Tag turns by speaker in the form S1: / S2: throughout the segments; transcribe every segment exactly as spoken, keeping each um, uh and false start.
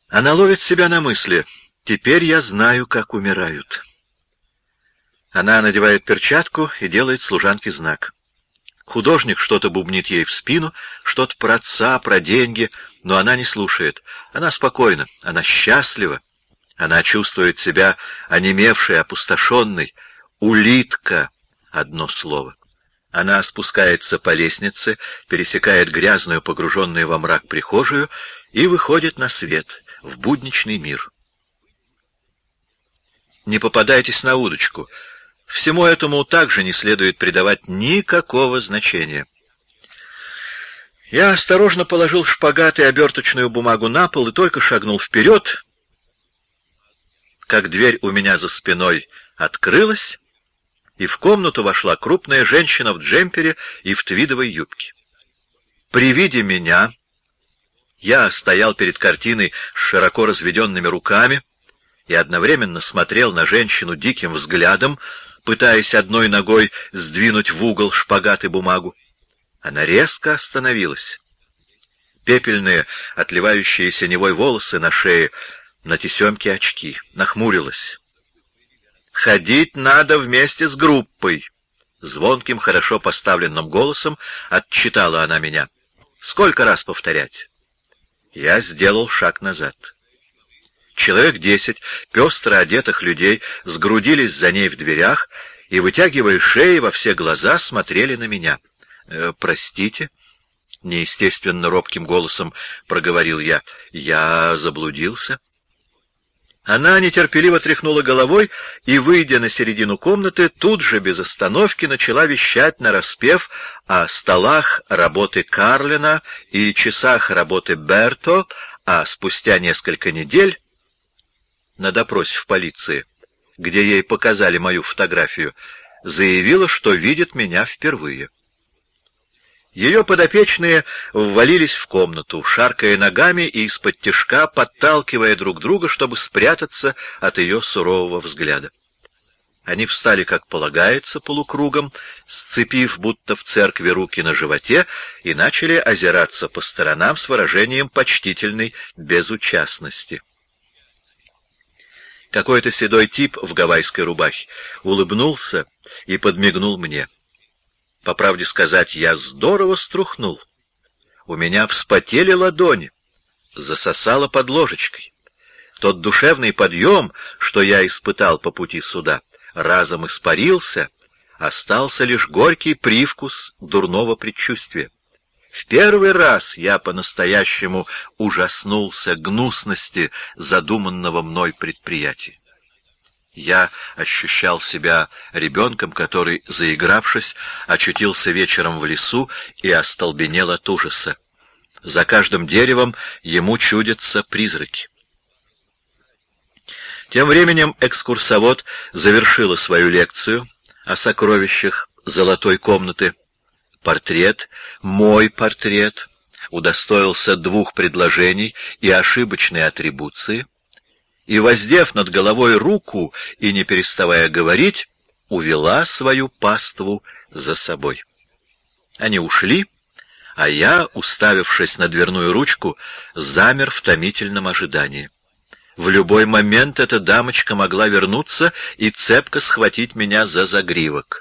S1: Она ловит себя на мысли: «Теперь я знаю, как умирают». Она надевает перчатку и делает служанке знак. Художник что-то бубнит ей в спину, что-то про отца, про деньги, но она не слушает. Она спокойна, она счастлива. Она чувствует себя онемевшей, опустошенной. Улитка — одно слово. Она спускается по лестнице, пересекает грязную, погруженную во мрак прихожую и выходит на свет, в будничный мир. Не попадайтесь на удочку. Всему этому также не следует придавать никакого значения. Я осторожно положил шпагат и оберточную бумагу на пол и только шагнул вперед, как дверь у меня за спиной открылась, и в комнату вошла крупная женщина в джемпере и в твидовой юбке. При виде меня я стоял перед картиной с широко разведенными руками и одновременно смотрел на женщину диким взглядом, пытаясь одной ногой сдвинуть в угол шпагат и бумагу. Она резко остановилась. Пепельные, отливающие синевой волосы на шее, на тесемке очки. Нахмурилась. «Ходить надо вместе с группой», — звонким, хорошо поставленным голосом отчитала она меня. «Сколько раз повторять?» Я сделал шаг назад. Человек десять пестро одетых людей сгрудились за ней в дверях и, вытягивая шеи, во все глаза смотрели на меня. «Э, «Простите», — неестественно робким голосом проговорил я, — «я заблудился». Она нетерпеливо тряхнула головой и, выйдя на середину комнаты, тут же без остановки начала вещать нараспев о столах работы Карлина и часах работы Берто, а спустя несколько недель на допросе в полиции, где ей показали мою фотографию, заявила, что видит меня впервые. Ее подопечные ввалились в комнату, шаркая ногами и из-под тишка подталкивая друг друга, чтобы спрятаться от ее сурового взгляда. Они встали, как полагается, полукругом, сцепив, будто в церкви, руки на животе, и начали озираться по сторонам с выражением почтительной безучастности. Какой-то седой тип в гавайской рубахе улыбнулся и подмигнул мне. По правде сказать, я здорово струхнул. У меня вспотели ладони, засосало под ложечкой. Тот душевный подъем, что я испытал по пути сюда, разом испарился, остался лишь горький привкус дурного предчувствия. В первый раз я по-настоящему ужаснулся гнусности задуманного мной предприятия. Я ощущал себя ребенком, который, заигравшись, очутился вечером в лесу и остолбенел от ужаса. За каждым деревом ему чудятся призраки. Тем временем экскурсовод завершила свою лекцию о сокровищах золотой комнаты. Портрет, мой портрет, удостоился двух предложений и ошибочной атрибуции, и, воздев над головой руку и не переставая говорить, увела свою паству за собой. Они ушли, а я, уставившись на дверную ручку, замер в томительном ожидании. В любой момент эта дамочка могла вернуться и цепко схватить меня за загривок.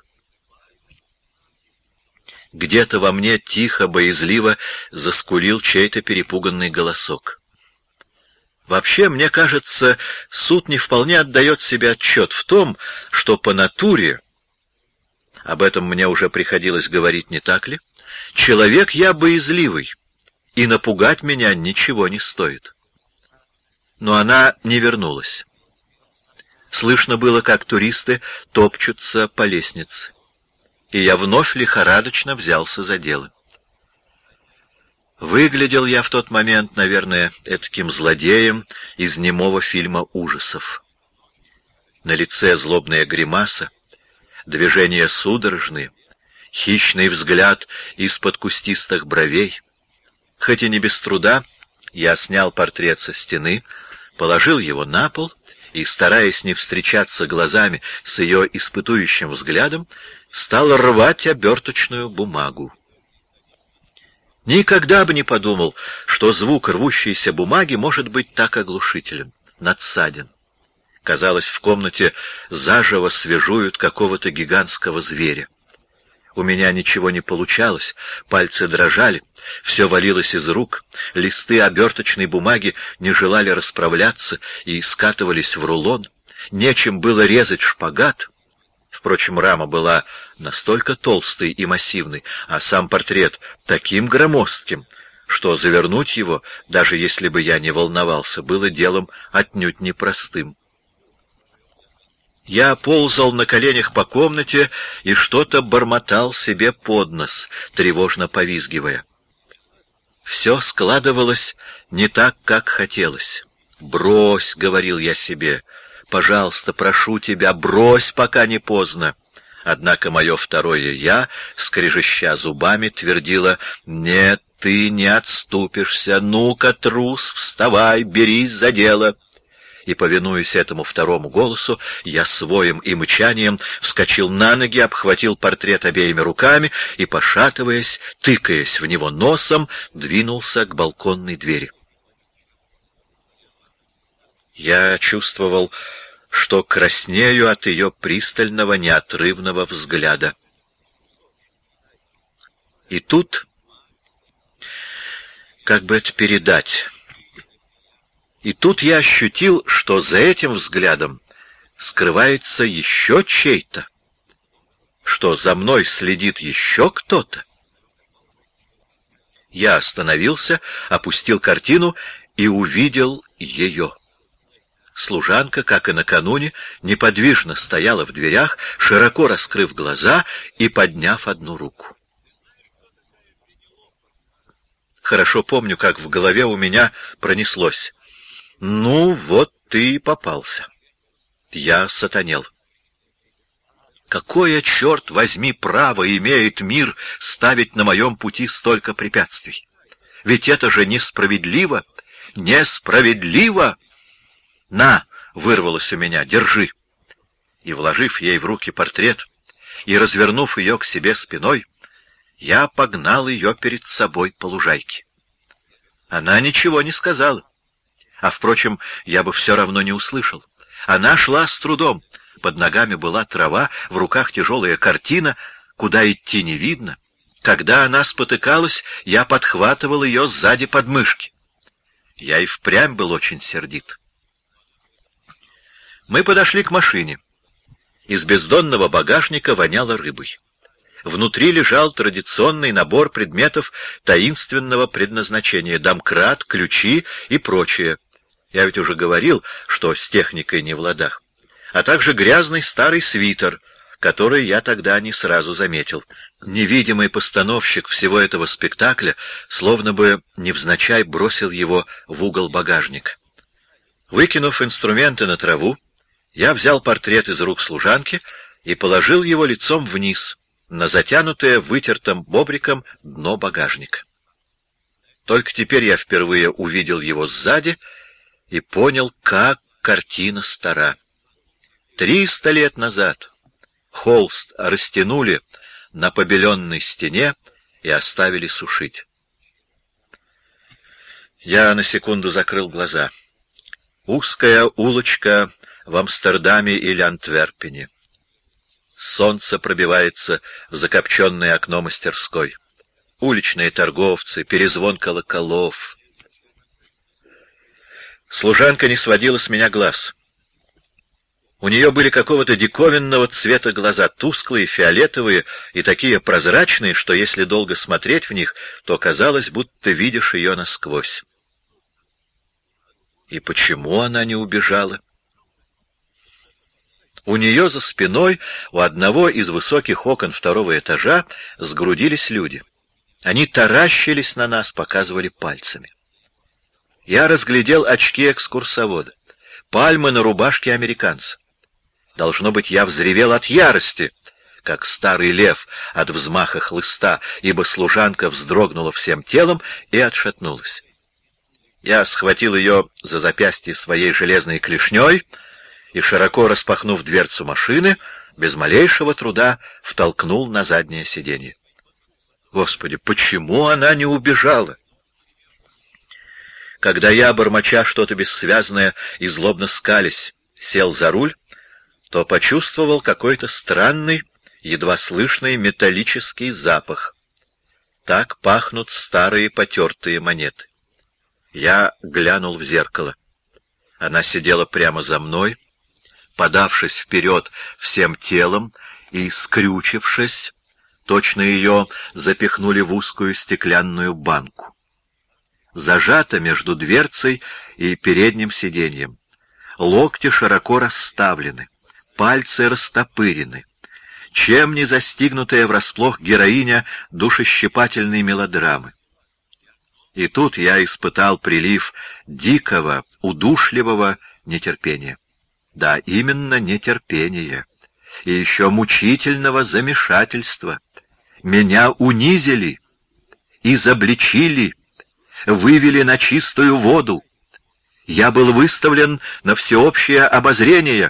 S1: Где-то во мне тихо, боязливо заскулил чей-то перепуганный голосок. Вообще, мне кажется, суд не вполне отдает себе отчет в том, что по натуре, об этом мне уже приходилось говорить, не так ли, человек я боязливый, и напугать меня ничего не стоит. Но она не вернулась. Слышно было, как туристы топчутся по лестнице, и я вновь лихорадочно взялся за дело. Выглядел я в тот момент, наверное, этаким злодеем из немого фильма ужасов. На лице злобная гримаса, движения судорожные, хищный взгляд из-под кустистых бровей. Хоть и не без труда, я снял портрет со стены, положил его на пол и, стараясь не встречаться глазами с ее испытующим взглядом, стал рвать оберточную бумагу. Никогда бы не подумал, что звук рвущейся бумаги может быть так оглушителен, надсаден. Казалось, в комнате заживо свежуют какого-то гигантского зверя. У меня ничего не получалось, пальцы дрожали, все валилось из рук, листы оберточной бумаги не желали расправляться и скатывались в рулон, нечем было резать шпагат. Впрочем, рама была настолько толстой и массивной, а сам портрет таким громоздким, что завернуть его, даже если бы я не волновался, было делом отнюдь непростым. Я ползал на коленях по комнате и что-то бормотал себе под нос, тревожно повизгивая. Все складывалось не так, как хотелось. «Брось», — говорил я себе, — «пожалуйста, прошу тебя, брось, пока не поздно». Однако мое второе «я», скрежеща зубами, твердило: «Нет, ты не отступишься, ну-ка, трус, вставай, берись за дело». И, повинуясь этому второму голосу, я с воем и мычанием вскочил на ноги, обхватил портрет обеими руками и, пошатываясь, тыкаясь в него носом, двинулся к балконной двери. Я чувствовал, что краснею от ее пристального, неотрывного взгляда. И тут, как бы это передать... И тут я ощутил, что за этим взглядом скрывается еще чей-то, что за мной следит еще кто-то. Я остановился, опустил картину и увидел ее. Служанка, как и накануне, неподвижно стояла в дверях, широко раскрыв глаза и подняв одну руку. Хорошо помню, как в голове у меня пронеслось: «Ну, вот ты и попался». Я сатанел. Какое, черт возьми, право имеет мир ставить на моем пути столько препятствий? Ведь это же несправедливо! Несправедливо! «На!» — вырвалось у меня. «Держи!» И, вложив ей в руки портрет и развернув ее к себе спиной, я погнал ее перед собой по лужайке. Она ничего не сказала. А, впрочем, я бы все равно не услышал. Она шла с трудом. Под ногами была трава, в руках тяжелая картина, куда идти не видно. Когда она спотыкалась, я подхватывал ее сзади подмышки. Я и впрямь был очень сердит. Мы подошли к машине. Из бездонного багажника воняло рыбой. Внутри лежал традиционный набор предметов таинственного предназначения: домкрат, ключи и прочее. Я ведь уже говорил, что с техникой не в ладах. А также грязный старый свитер, который я тогда не сразу заметил. Невидимый постановщик всего этого спектакля словно бы невзначай бросил его в угол багажника. Выкинув инструменты на траву, я взял портрет из рук служанки и положил его лицом вниз, на затянутое вытертым бобриком дно багажника. Только теперь я впервые увидел его сзади и понял, как картина стара. Триста лет назад холст растянули на побеленной стене и оставили сушить. Я на секунду закрыл глаза. Узкая улочка в Амстердаме или Антверпене. Солнце пробивается в закопченное окно мастерской. Уличные торговцы, перезвон колоколов. Служанка не сводила с меня глаз. У нее были какого-то диковинного цвета глаза, тусклые, фиолетовые и такие прозрачные, что если долго смотреть в них, то казалось, будто видишь ее насквозь. И почему она не убежала? У нее за спиной, у одного из высоких окон второго этажа, сгрудились люди. Они таращились на нас, показывали пальцами. Я разглядел очки экскурсовода, пальмы на рубашке американца. Должно быть, я взревел от ярости, как старый лев от взмаха хлыста, ибо служанка вздрогнула всем телом и отшатнулась. Я схватил ее за запястье своей железной клешней и, широко распахнув дверцу машины, без малейшего труда втолкнул на заднее сиденье. Господи, почему она не убежала? Когда я, бормоча что-то бессвязное и злобно скались, сел за руль, то почувствовал какой-то странный, едва слышный металлический запах. Так пахнут старые потертые монеты. Я глянул в зеркало. Она сидела прямо за мной, подавшись вперед всем телом и скрючившись, точно ее запихнули в узкую стеклянную банку. Зажата между дверцей и передним сиденьем. Локти широко расставлены, пальцы растопырены. Чем не застигнутая врасплох героиня душещипательной мелодрамы. И тут я испытал прилив дикого, удушливого нетерпения. Да, именно нетерпения. И еще мучительного замешательства. Меня унизили, изобличили, вывели на чистую воду. Я был выставлен на всеобщее обозрение.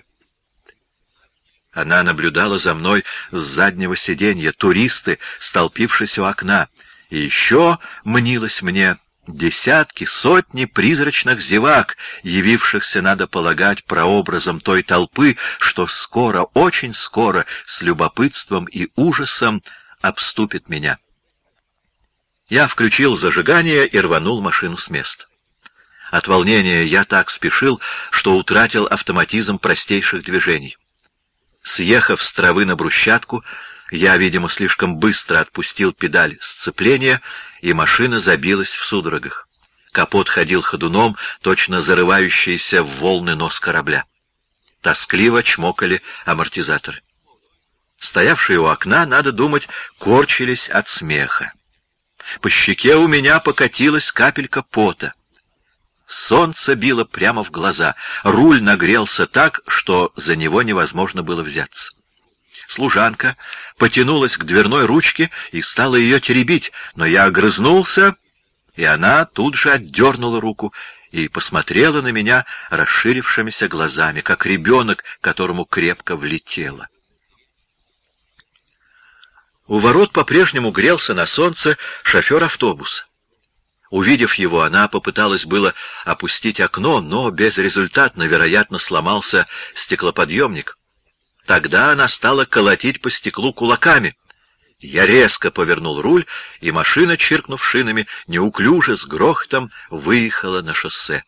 S1: Она наблюдала за мной с заднего сиденья, туристы, столпившись у окна. И еще мнилось мне десятки, сотни призрачных зевак, явившихся, надо полагать, прообразом той толпы, что скоро, очень скоро, с любопытством и ужасом обступит меня. Я включил зажигание и рванул машину с места. От волнения я так спешил, что утратил автоматизм простейших движений. Съехав с травы на брусчатку, я, видимо, слишком быстро отпустил педаль сцепления, и машина забилась в судорогах. Капот ходил ходуном, точно зарывающийся в волны нос корабля. Тоскливо чмокали амортизаторы. Стоявшие у окна, надо думать, корчились от смеха. По щеке у меня покатилась капелька пота. Солнце било прямо в глаза, руль нагрелся так, что за него невозможно было взяться. Служанка потянулась к дверной ручке и стала ее теребить, но я огрызнулся, и она тут же отдернула руку и посмотрела на меня расширившимися глазами, как ребенок, которому крепко влетело. У ворот по-прежнему грелся на солнце шофер автобуса. Увидев его, она попыталась было опустить окно, но безрезультатно, вероятно, сломался стеклоподъемник. Тогда она стала колотить по стеклу кулаками. Я резко повернул руль, и машина, чиркнув шинами, неуклюже, с грохотом выехала на шоссе.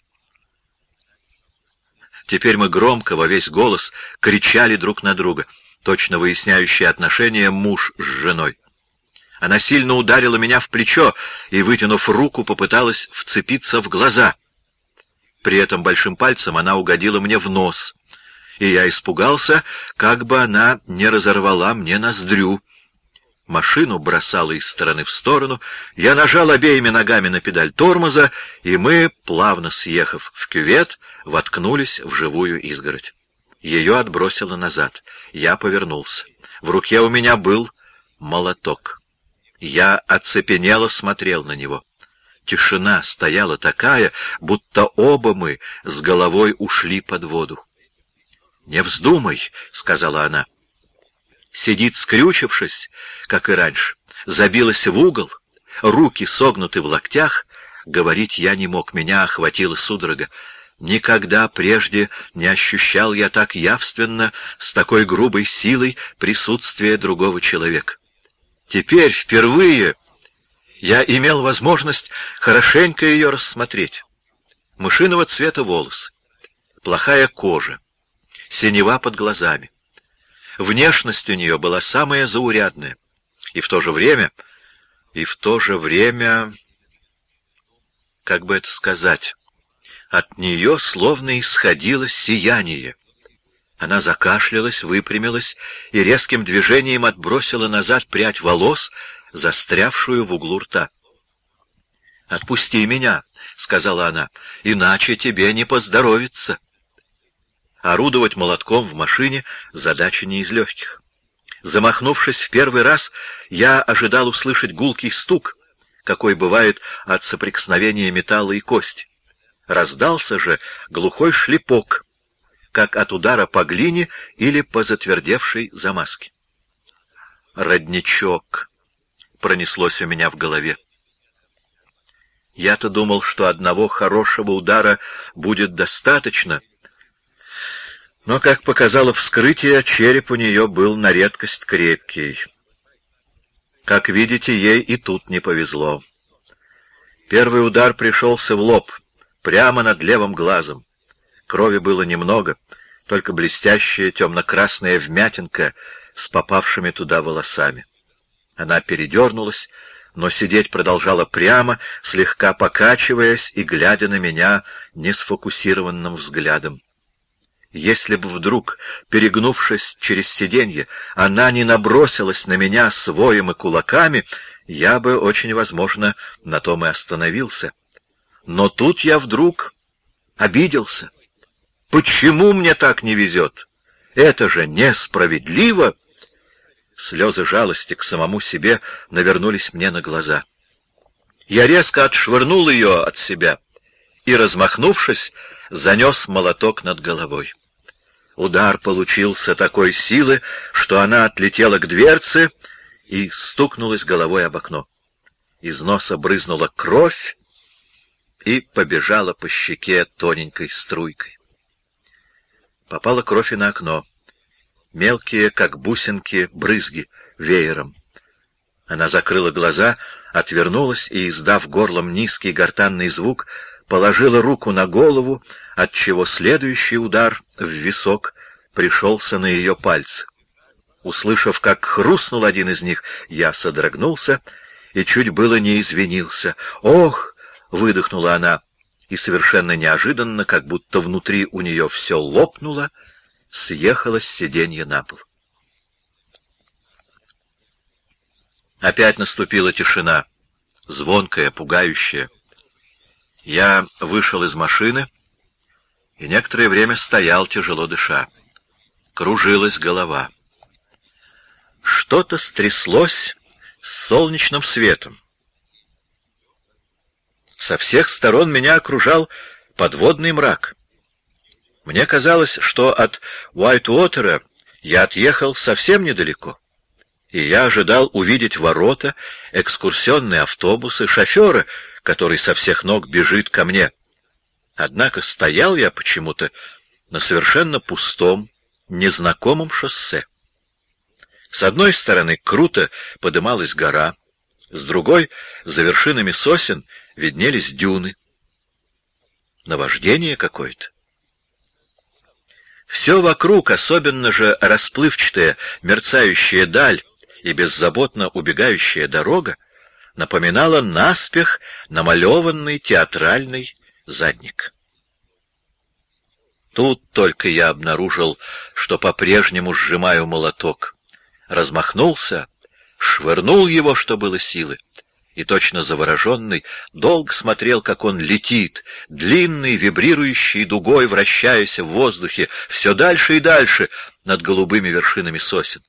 S1: Теперь мы громко, во весь голос, кричали друг на друга, точно выясняющие отношения муж с женой. Она сильно ударила меня в плечо и, вытянув руку, попыталась вцепиться в глаза. При этом большим пальцем она угодила мне в нос, и я испугался, как бы она не разорвала мне ноздрю. Машину бросала из стороны в сторону, я нажал обеими ногами на педаль тормоза, и мы, плавно съехав в кювет, воткнулись в живую изгородь. Ее отбросило назад. Я повернулся. В руке у меня был молоток. Я оцепенело смотрел на него. Тишина стояла такая, будто оба мы с головой ушли под воду. «Не вздумай», — сказала она. Сидит скрючившись, как и раньше, забилась в угол, руки согнуты в локтях. Говорить я не мог, меня охватила судорога. Никогда прежде не ощущал я так явственно, с такой грубой силой присутствие другого человека. Теперь впервые я имел возможность хорошенько ее рассмотреть. Мышиного цвета волосы, плохая кожа, синева под глазами. Внешность у нее была самая заурядная. И в то же время, и в то же время, как бы это сказать, от нее словно исходило сияние. Она закашлялась, выпрямилась и резким движением отбросила назад прядь волос, застрявшую в углу рта. «Отпусти меня», — сказала она, — «иначе тебе не поздоровится». Орудовать молотком в машине — задача не из легких. Замахнувшись в первый раз, я ожидал услышать гулкий стук, какой бывает от соприкосновения металла и кости. Раздался же глухой шлепок, как от удара по глине или по затвердевшей замазке. «Родничок», пронеслось у меня в голове. Я-то думал, что одного хорошего удара будет достаточно, но, как показало вскрытие, череп у нее был на редкость крепкий. Как видите, ей и тут не повезло. Первый удар пришелся в лоб, прямо над левым глазом. Крови было немного, только блестящая темно-красная вмятинка с попавшими туда волосами. Она передернулась, но сидеть продолжала прямо, слегка покачиваясь и глядя на меня несфокусированным взглядом. Если бы вдруг, перегнувшись через сиденье, она не набросилась на меня с воем и кулаками, я бы, очень возможно, на том и остановился. Но тут я вдруг обиделся. Почему мне так не везет? Это же несправедливо! Слезы жалости к самому себе навернулись мне на глаза. Я резко отшвырнул ее от себя и, размахнувшись, занес молоток над головой. Удар получился такой силы, что она отлетела к дверце и стукнулась головой об окно. Из носа брызнула кровь и побежала по щеке тоненькой струйкой. Попала кровь и на окно. Мелкие, как бусинки, брызги веером. Она закрыла глаза, отвернулась и, издав горлом низкий гортанный звук, положила руку на голову, отчего следующий удар в висок пришелся на ее пальцы. Услышав, как хрустнул один из них, я содрогнулся и чуть было не извинился. «Ох!» — выдохнула она, и совершенно неожиданно, как будто внутри у нее все лопнуло, съехала с сиденья на пол. Опять наступила тишина, звонкая, пугающая. Я вышел из машины и некоторое время стоял, тяжело дыша. Кружилась голова. Что-то стряслось с солнечным светом. Со всех сторон меня окружал подводный мрак. Мне казалось, что от Уайтуотера я отъехал совсем недалеко, и я ожидал увидеть ворота, экскурсионные автобусы, шофера, который со всех ног бежит ко мне. Однако стоял я почему-то на совершенно пустом, незнакомом шоссе. С одной стороны круто подымалась гора, с другой, за вершинами сосен, виднелись дюны. Наваждение какое-то. Все вокруг, особенно же расплывчатая, мерцающая даль и беззаботно убегающая дорога, напоминала наспех намалеванный театральный задник. Тут только я обнаружил, что по-прежнему сжимаю молоток. Размахнулся, швырнул его, что было силы, и, точно завороженный, долго смотрел, как он летит, длинной, вибрирующей дугой, вращаясь в воздухе, все дальше и дальше над голубыми вершинами сосен.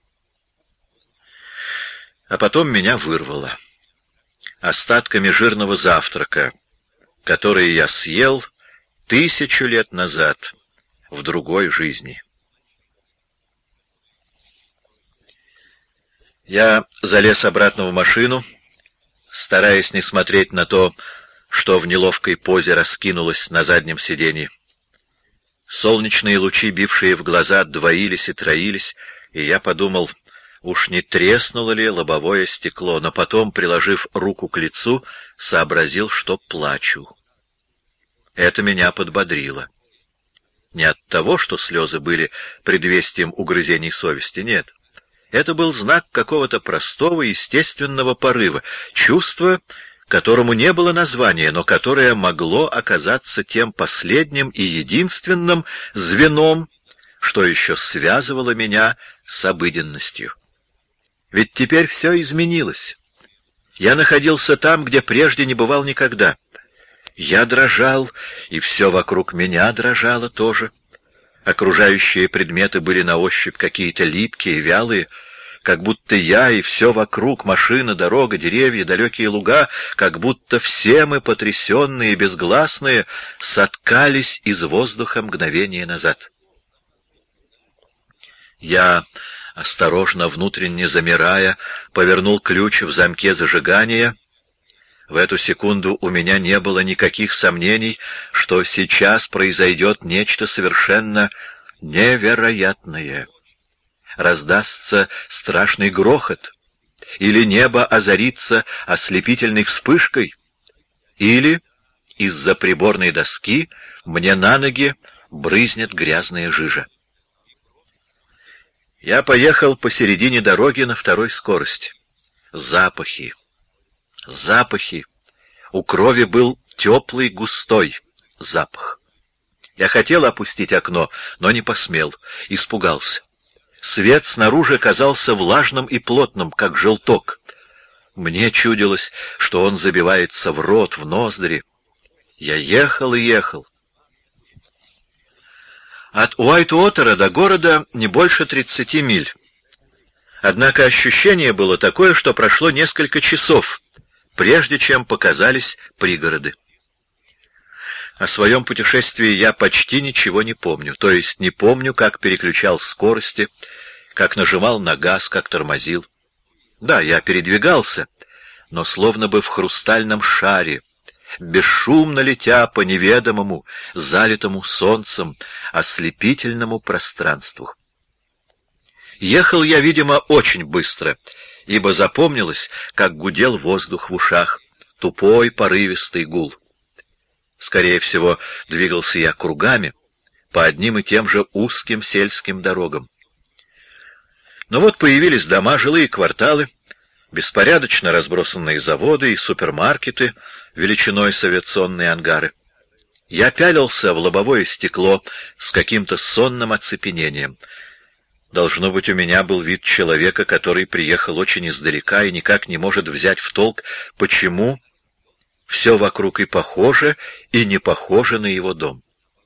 S1: А потом меня вырвало. Остатками жирного завтрака, который я съел тысячу лет назад в другой жизни. Я залез обратно в машину, стараясь не смотреть на то, что в неловкой позе раскинулось на заднем сиденье. Солнечные лучи, бившие в глаза, двоились и троились, и я подумал, уж не треснуло ли лобовое стекло, но потом, приложив руку к лицу, сообразил, что плачу. Это меня подбодрило. Не от того, что слезы были предвестием угрызений совести, нет. Это был знак какого-то простого, естественного порыва, чувства, которому не было названия, но которое могло оказаться тем последним и единственным звеном, что еще связывало меня с обыденностью. Ведь теперь все изменилось. Я находился там, где прежде не бывал никогда. Я дрожал, и все вокруг меня дрожало тоже. Окружающие предметы были на ощупь какие-то липкие, вялые, как будто я и все вокруг, машина, дорога, деревья, далекие луга, как будто все мы, потрясенные и безгласные, соткались из воздуха мгновение назад. Я осторожно, внутренне замирая, повернул ключ в замке зажигания. В эту секунду у меня не было никаких сомнений, что сейчас произойдет нечто совершенно невероятное. Раздастся страшный грохот, или небо озарится ослепительной вспышкой, или из-за приборной доски мне на ноги брызнет грязная жижа. Я поехал посередине дороги на второй скорости. Запахи. Запахи. У крови был теплый, густой запах. Я хотел опустить окно, но не посмел, испугался. Свет снаружи казался влажным и плотным, как желток. Мне чудилось, что он забивается в рот, в ноздри. Я ехал и ехал. От Уайт-Уотера до города не больше тридцати миль. Однако ощущение было такое, что прошло несколько часов, прежде чем показались пригороды. О своем путешествии я почти ничего не помню, то есть не помню, как переключал скорости, как нажимал на газ, как тормозил. Да, я передвигался, но словно бы в хрустальном шаре, бесшумно летя по неведомому, залитому солнцем, ослепительному пространству. Ехал я, видимо, очень быстро, ибо запомнилось, как гудел воздух в ушах, тупой порывистый гул. Скорее всего, двигался я кругами по одним и тем же узким сельским дорогам. Но вот появились дома, жилые кварталы, беспорядочно разбросанные заводы и супермаркеты величиной с авиационные ангары. Я пялился в лобовое стекло с каким-то сонным оцепенением. Должно быть, у меня был вид человека, который приехал очень издалека и никак не может взять в толк, почему все вокруг и похоже, и не похоже на его дом.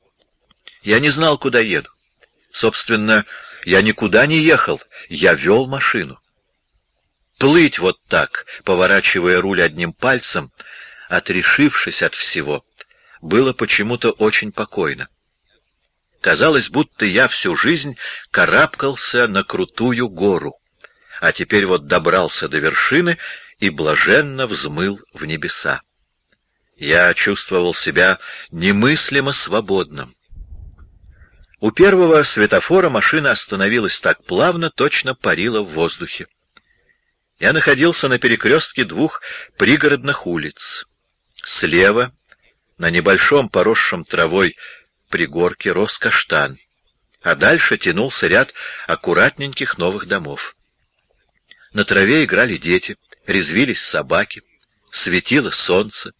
S1: Я не знал, куда еду. Собственно, я никуда не ехал, я вел машину. Плыть вот так, поворачивая руль одним пальцем, отрешившись от всего, было почему-то очень покойно. Казалось, будто я всю жизнь карабкался на крутую гору, а теперь вот добрался до вершины и блаженно взмыл в небеса. Я чувствовал себя немыслимо свободным. У первого светофора машина остановилась так плавно, точно парила в воздухе. Я находился на перекрестке двух пригородных улиц. Слева, на небольшом поросшем травой пригорке, рос каштан, а дальше тянулся ряд аккуратненьких новых домов. На траве играли дети, резвились собаки, светило солнце.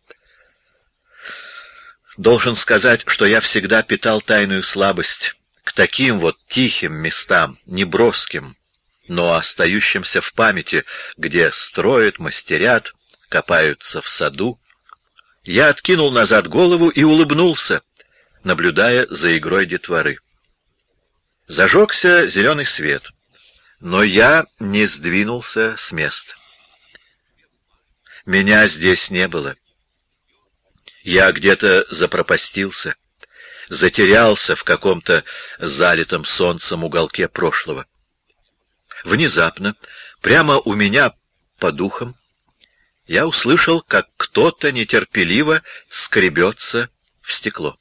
S1: Должен сказать, что я всегда питал тайную слабость к таким вот тихим местам, неброским, но остающимся в памяти, где строят, мастерят, копаются в саду. Я откинул назад голову и улыбнулся, наблюдая за игрой детворы. Зажегся зеленый свет, но я не сдвинулся с места. Меня здесь не было. Я где-то запропастился, затерялся в каком-то залитом солнцем уголке прошлого. Внезапно, прямо у меня по духам, я услышал, как кто-то нетерпеливо скребется в стекло.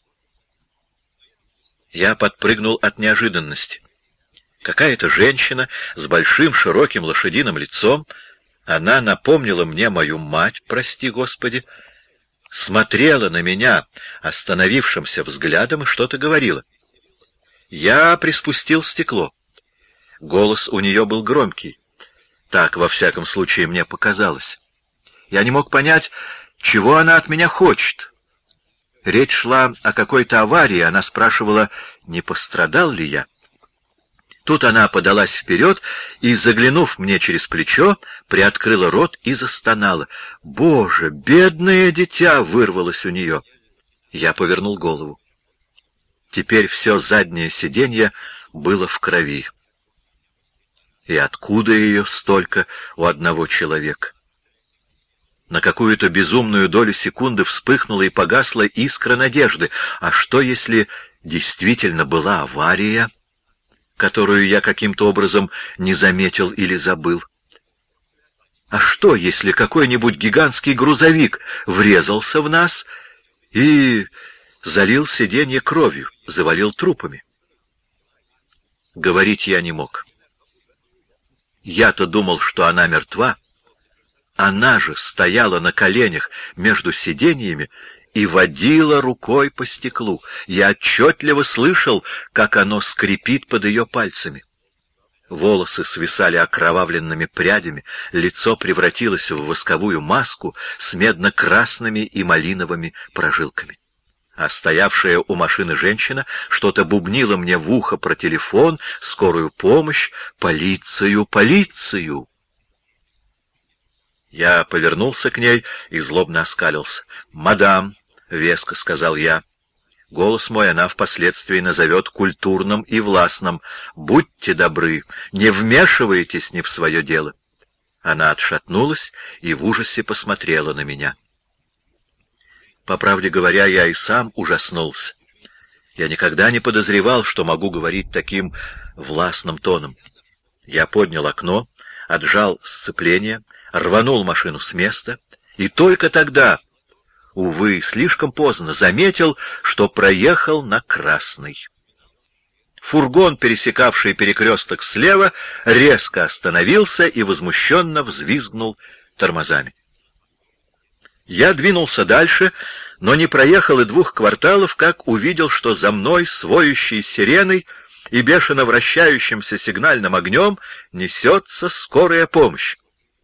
S1: Я подпрыгнул от неожиданности. Какая-то женщина с большим широким лошадиным лицом, она напомнила мне мою мать, прости Господи, смотрела на меня остановившимся взглядом и что-то говорила. Я приспустил стекло. Голос у нее был громкий. Так, во всяком случае, мне показалось. Я не мог понять, чего она от меня хочет. Речь шла о какой-то аварии, она спрашивала, не пострадал ли я. Тут она подалась вперед и, заглянув мне через плечо, приоткрыла рот и застонала. «Боже, бедное дитя!» — вырвалось у нее. Я повернул голову. Теперь все заднее сиденье было в крови. И откуда ее столько у одного человека? На какую-то безумную долю секунды вспыхнула и погасла искра надежды. А что, если действительно была авария? которую я каким-то образом не заметил или забыл. А что, если какой-нибудь гигантский грузовик врезался в нас и залил сиденье кровью, завалил трупами? Говорить я не мог. Я-то думал, что она мертва. Она же стояла на коленях между сиденьями и водила рукой по стеклу. Я отчетливо слышал, как оно скрипит под ее пальцами. Волосы свисали окровавленными прядями, лицо превратилось в восковую маску с медно-красными и малиновыми прожилками. А стоявшая у машины женщина что-то бубнила мне в ухо про телефон, скорую помощь, полицию, полицию. Я повернулся к ней и злобно оскалился. «Мадам», — веско сказал я, — голос мой она впоследствии назовет культурным и властным. «Будьте добры, не вмешивайтесь не в свое дело». Она отшатнулась и в ужасе посмотрела на меня. По правде говоря, я и сам ужаснулся. Я никогда не подозревал, что могу говорить таким властным тоном. Я поднял окно, отжал сцепление, рванул машину с места, и только тогда, увы, слишком поздно, заметил, что проехал на красный. Фургон, пересекавший перекресток слева, резко остановился и возмущенно взвизгнул тормозами. Я двинулся дальше, но не проехал и двух кварталов, как увидел, что за мной с воющей сиреной и бешено вращающимся сигнальным огнем несется скорая помощь.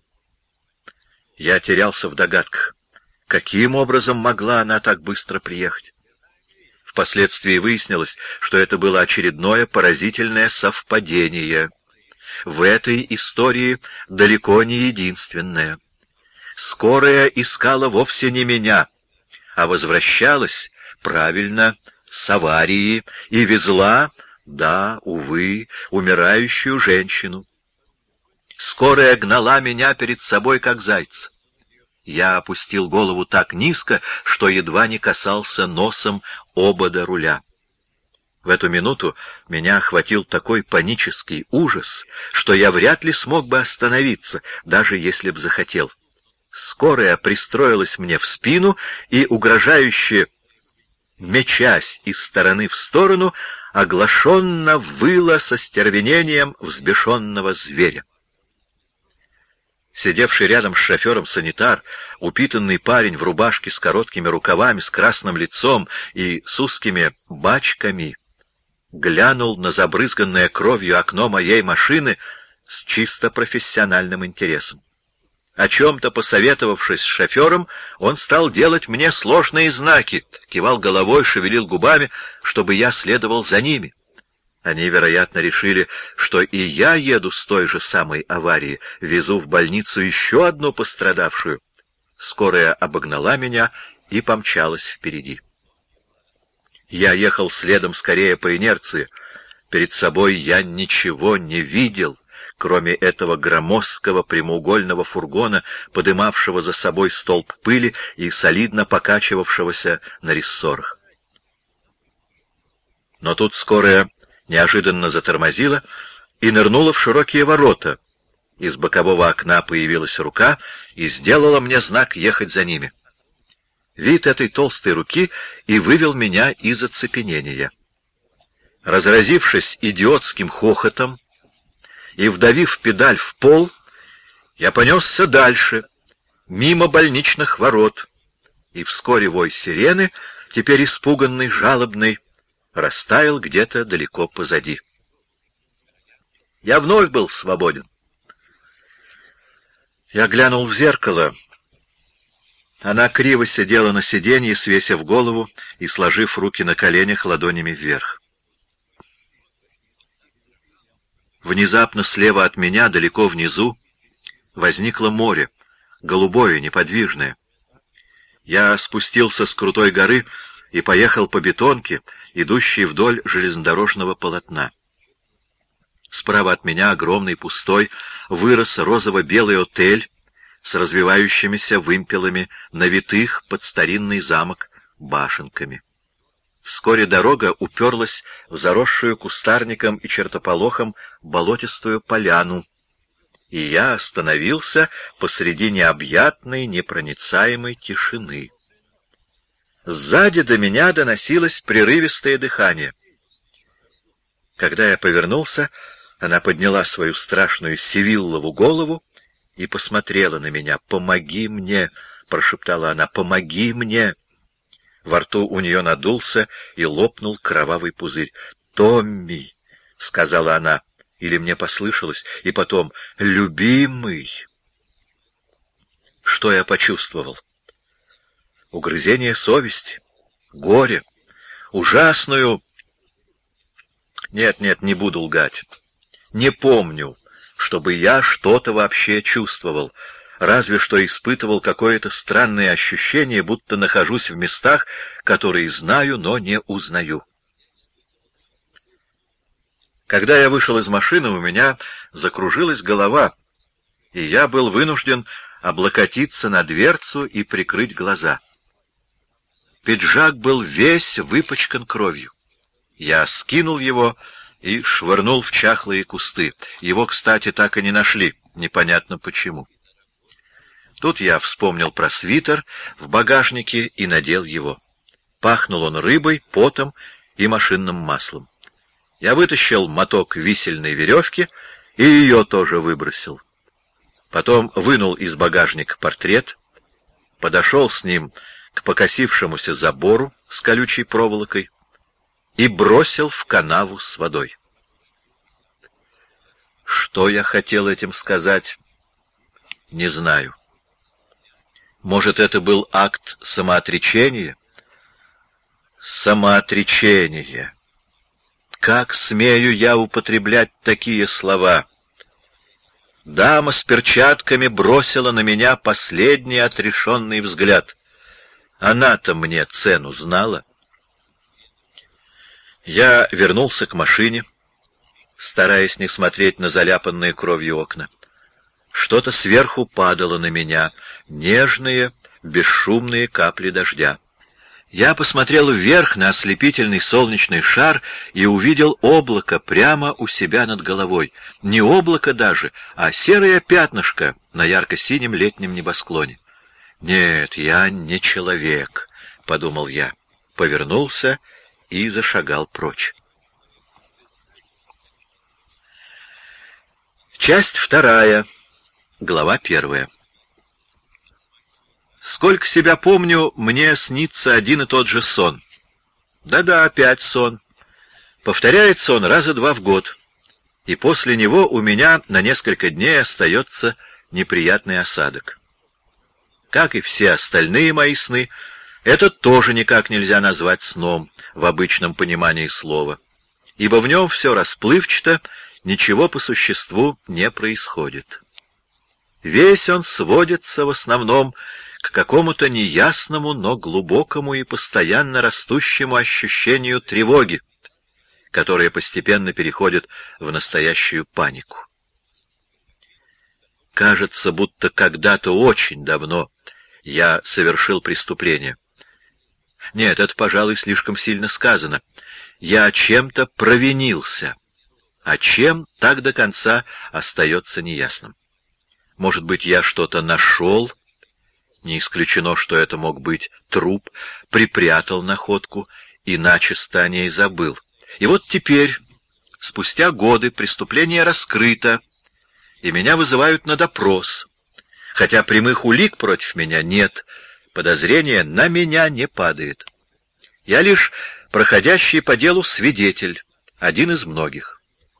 S1: Я терялся в догадках, каким образом могла она так быстро приехать. Впоследствии выяснилось, что это было очередное поразительное совпадение. В этой истории далеко не единственное. Скорая искала вовсе не меня, а возвращалась, правильно, с аварии и везла, да, увы, умирающую женщину. Скорая гнала меня перед собой, как зайца. Я опустил голову так низко, что едва не касался носом обода руля. В эту минуту меня охватил такой панический ужас, что я вряд ли смог бы остановиться, даже если б захотел. Скорая пристроилась мне в спину и, угрожающе мечась из стороны в сторону, оглашенно выла со стервенением взбешенного зверя. Сидевший рядом с шофером санитар, упитанный парень в рубашке с короткими рукавами, с красным лицом и с узкими бачками, глянул на забрызганное кровью окно моей машины с чисто профессиональным интересом. О чем-то посоветовавшись с шофером, он стал делать мне сложные знаки, кивал головой, шевелил губами, чтобы я следовал за ними. Они, вероятно, решили, что и я еду с той же самой аварии, везу в больницу еще одну пострадавшую. Скорая обогнала меня и помчалась впереди. Я ехал следом скорее по инерции. Перед собой я ничего не видел, кроме этого громоздкого прямоугольного фургона, подымавшего за собой столб пыли и солидно покачивавшегося на рессорах. Но тут скорая неожиданно затормозила и нырнула в широкие ворота. Из бокового окна появилась рука и сделала мне знак ехать за ними. Вид этой толстой руки и вывел меня из оцепенения. Разразившись идиотским хохотом и вдавив педаль в пол, я понесся дальше, мимо больничных ворот, и вскоре вой сирены, теперь испуганный, жалобный, растаял где-то далеко позади. Я вновь был свободен. Я глянул в зеркало. Она криво сидела на сиденье, свесив голову и сложив руки на коленях ладонями вверх. Внезапно слева от меня, далеко внизу, возникло море, голубое, неподвижное. Я спустился с крутой горы и поехал по бетонке, идущей вдоль железнодорожного полотна. Справа от меня, огромный, пустой, вырос розово-белый отель с развивающимися вымпелами, навитых под старинный замок башенками. Вскоре дорога уперлась в заросшую кустарником и чертополохом болотистую поляну, и я остановился посреди необъятной, непроницаемой тишины. Сзади до меня доносилось прерывистое дыхание. Когда я повернулся, она подняла свою страшную сивиллову голову и посмотрела на меня. «Помоги мне!» — прошептала она. «Помоги мне!» Во рту у нее надулся и лопнул кровавый пузырь. «Томми!» — сказала она, или мне послышалось, и потом «любимый». Что я почувствовал? Угрызение совести, горе, ужасную... Нет, нет, не буду лгать. Не помню, чтобы я что-то вообще чувствовал, разве что испытывал какое-то странное ощущение, будто нахожусь в местах, которые знаю, но не узнаю. Когда я вышел из машины, у меня закружилась голова, и я был вынужден облокотиться на дверцу и прикрыть глаза. Пиджак был весь выпачкан кровью. Я скинул его и швырнул в чахлые кусты. Его, кстати, так и не нашли, непонятно почему. Тут я вспомнил про свитер в багажнике и надел его. Пахнул он рыбой, потом и машинным маслом. Я вытащил моток висельной веревки и ее тоже выбросил. Потом вынул из багажника портрет, подошел с ним к покосившемуся забору с колючей проволокой и бросил в канаву с водой. Что я хотел этим сказать, не знаю. Может, это был акт самоотречения? Самоотречение. Как смею я употреблять такие слова? Дама с перчатками бросила на меня последний отрешенный взгляд. Она-то мне цену знала. Я вернулся к машине, стараясь не смотреть на заляпанные кровью окна. Что-то сверху падало на меня, нежные, бесшумные капли дождя. Я посмотрел вверх на ослепительный солнечный шар и увидел облако прямо у себя над головой. Не облако даже, а серое пятнышко на ярко-синем летнем небосклоне. «Нет, я не человек», — подумал я, повернулся и зашагал прочь. Часть вторая, глава первая. Сколько себя помню, мне снится один и тот же сон. Да-да, опять сон. Повторяется он раза два в год, и после него у меня на несколько дней остается неприятный осадок. Как и все остальные мои сны, этот тоже никак нельзя назвать сном в обычном понимании слова, ибо в нем все расплывчато, ничего по существу не происходит. Весь он сводится в основном к какому-то неясному, но глубокому и постоянно растущему ощущению тревоги, которое постепенно переходит в настоящую панику. Кажется, будто когда-то очень давно я совершил преступление. Нет, это, пожалуй, слишком сильно сказано. Я чем-то провинился, а чем так до конца остается неясным. Может быть, я что-то нашел, не исключено, что это мог быть труп, припрятал находку и начисто о ней забыл. И вот теперь, спустя годы, преступление раскрыто, и меня вызывают на допрос, хотя прямых улик против меня нет, подозрение на меня не падает. Я лишь проходящий по делу свидетель, один из многих.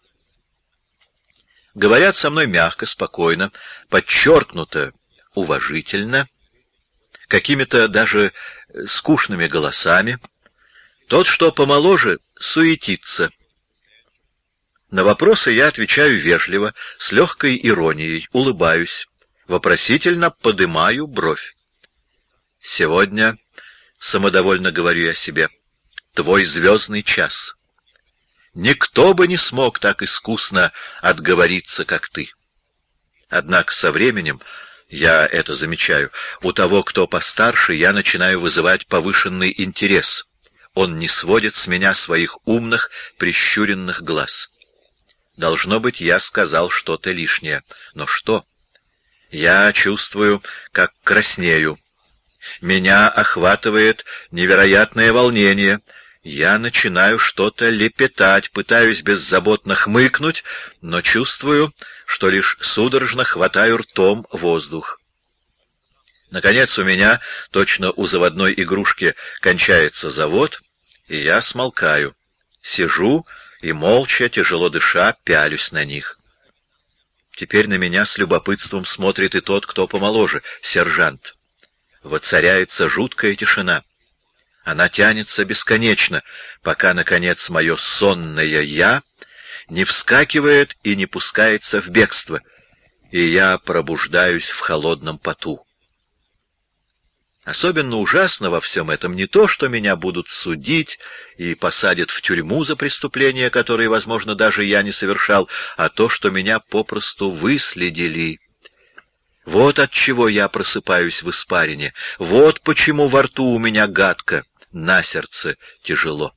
S1: Говорят со мной мягко, спокойно, подчеркнуто, уважительно, какими-то даже скучными голосами. Тот, что помоложе, суетится. На вопросы я отвечаю вежливо, с легкой иронией, улыбаюсь, вопросительно подымаю бровь. Сегодня, самодовольно говорю я себе, твой звездный час. Никто бы не смог так искусно отговориться, как ты. Однако со временем, я это замечаю, у того, кто постарше, я начинаю вызывать повышенный интерес. Он не сводит с меня своих умных, прищуренных глаз. Должно быть, я сказал что-то лишнее. Но что? Я чувствую, как краснею. Меня охватывает невероятное волнение. Я начинаю что-то лепетать, пытаюсь беззаботно хмыкнуть, но чувствую, что лишь судорожно хватаю ртом воздух. Наконец у меня, точно у заводной игрушки, кончается завод, и я смолкаю. Сижу и, молча, тяжело дыша, пялюсь на них. Теперь на меня с любопытством смотрит и тот, кто помоложе, сержант. Воцаряется жуткая тишина. Она тянется бесконечно, пока, наконец, мое сонное «я» не вскакивает и не пускается в бегство, и я пробуждаюсь в холодном поту. Особенно ужасно во всем этом не то, что меня будут судить и посадят в тюрьму за преступления, которые, возможно, даже я не совершал, а то, что меня попросту выследили. Вот отчего я просыпаюсь в испарине, вот почему во рту у меня гадко, на сердце тяжело.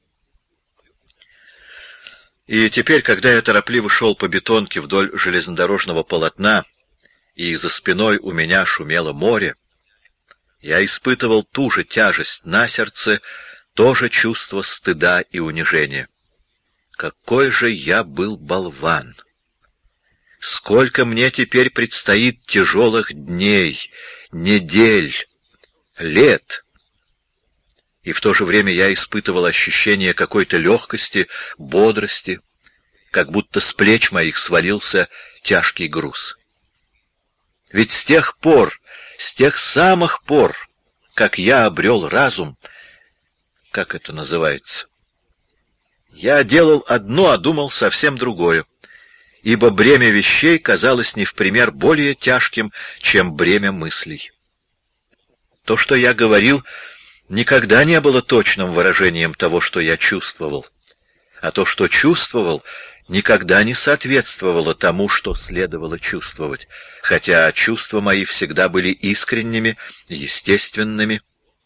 S1: И теперь, когда я торопливо шел по бетонке вдоль железнодорожного полотна, и за спиной у меня шумело море, я испытывал ту же тяжесть на сердце, то же чувство стыда и унижения. Какой же я был болван! Сколько мне теперь предстоит тяжелых дней, недель, лет! И в то же время я испытывал ощущение какой-то легкости, бодрости, как будто с плеч моих свалился тяжкий груз. Ведь с тех пор, с тех самых пор, как я обрел разум, как это называется, я делал одно, а думал совсем другое, ибо бремя вещей казалось не в пример более тяжким, чем бремя мыслей. То, что я говорил, никогда не было точным выражением того, что я чувствовал, а то, что чувствовал, никогда не соответствовало тому, что следовало чувствовать, хотя чувства мои всегда были искренними, естественными.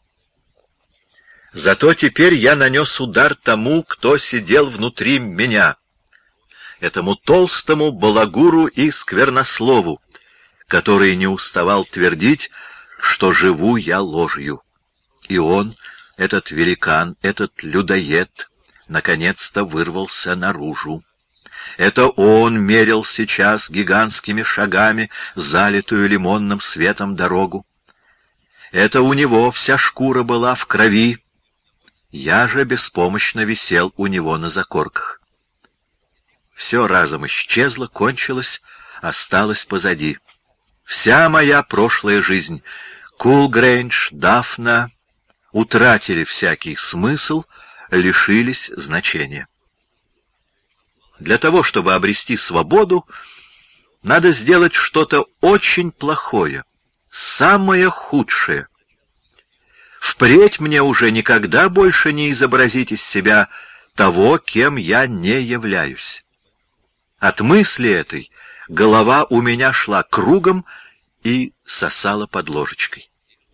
S1: Зато теперь я нанес удар тому, кто сидел внутри меня, этому толстому балагуру и сквернослову, который не уставал твердить, что живу я ложью. И он, этот великан, этот людоед, наконец-то вырвался наружу. Это он мерил сейчас гигантскими шагами залитую лимонным светом дорогу. Это у него вся шкура была в крови. Я же беспомощно висел у него на закорках. Все разом исчезло, кончилось, осталось позади. Вся моя прошлая жизнь, Кулгрейндж, Дафна, утратили всякий смысл, лишились значения. Для того, чтобы обрести свободу, надо сделать что-то очень плохое, самое худшее. Впредь мне уже никогда больше не изобразить из себя того, кем я не являюсь. От мысли этой голова у меня шла кругом и сосала под ложечкой.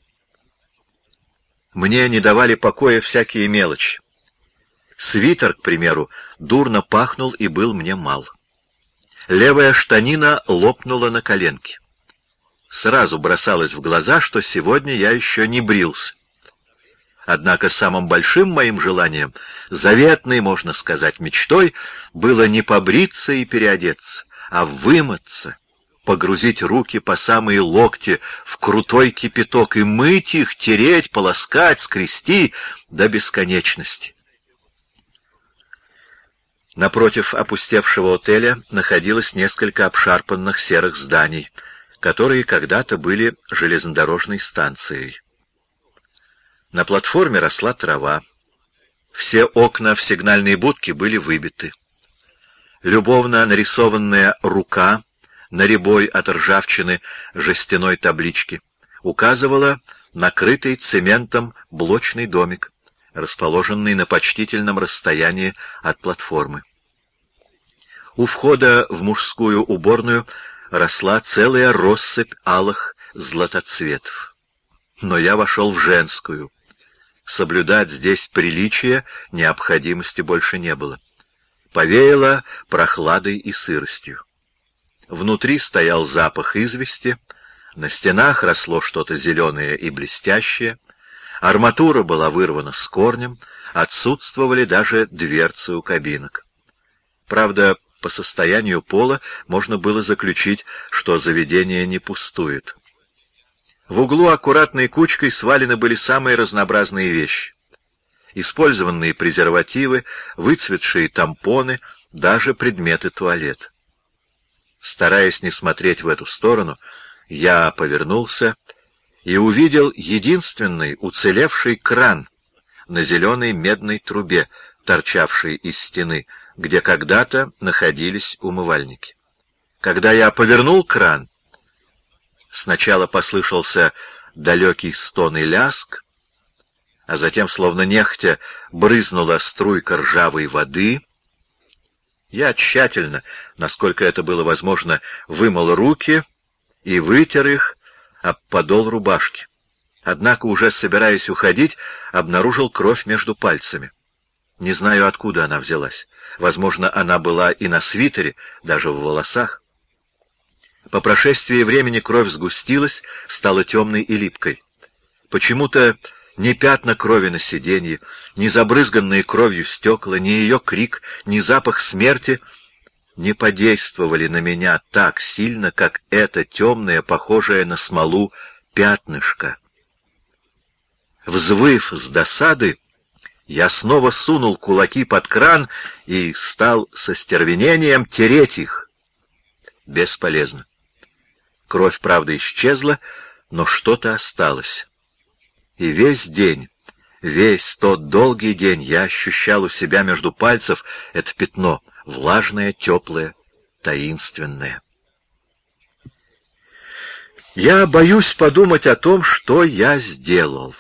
S1: Мне не давали покоя всякие мелочи. Свитер, к примеру, дурно пахнул и был мне мал. Левая штанина лопнула на коленке. Сразу бросалось в глаза, что сегодня я еще не брился. Однако самым большим моим желанием, заветной, можно сказать, мечтой, было не побриться и переодеться, а вымыться, погрузить руки по самые локти в крутой кипяток и мыть их, тереть, полоскать, скрести до бесконечности. Напротив опустевшего отеля находилось несколько обшарпанных серых зданий, которые когда-то были железнодорожной станцией. На платформе росла трава. Все окна в сигнальной будке были выбиты. Любовно нарисованная рука на рябой от ржавчины жестяной таблички указывала на крытый цементом блочный домик, расположенный на почтительном расстоянии от платформы. У входа в мужскую уборную росла целая россыпь алых златоцветов. Но я вошел в женскую. Соблюдать здесь приличие необходимости больше не было. Повеяло прохладой и сыростью. Внутри стоял запах извести, на стенах росло что-то зеленое и блестящее, арматура была вырвана с корнем, отсутствовали даже дверцы у кабинок. Правда, по состоянию пола можно было заключить, что заведение не пустует. В углу аккуратной кучкой свалены были самые разнообразные вещи. Использованные презервативы, выцветшие тампоны, даже предметы туалета. Стараясь не смотреть в эту сторону, я повернулся и увидел единственный уцелевший кран на зеленой медной трубе, торчавшей из стены, где когда-то находились умывальники. Когда я повернул кран, сначала послышался далекий стон и ляск, а затем, словно нехотя, брызнула струйка ржавой воды. Я тщательно, насколько это было возможно, вымыл руки и вытер их об подол рубашки. Однако, уже собираясь уходить, обнаружил кровь между пальцами. Не знаю, откуда она взялась. Возможно, она была и на свитере, даже в волосах. По прошествии времени кровь сгустилась, стала темной и липкой. Почему-то ни пятна крови на сиденье, ни забрызганные кровью стекла, ни ее крик, ни запах смерти не подействовали на меня так сильно, как это темное, похожее на смолу, пятнышко. Взвыв с досады, я снова сунул кулаки под кран и стал со стервенением тереть их. Бесполезно. Кровь, правда, исчезла, но что-то осталось. И весь день, весь тот долгий день я ощущал у себя между пальцев это пятно, влажное, теплое, таинственное. Я боюсь подумать о том, что я сделал.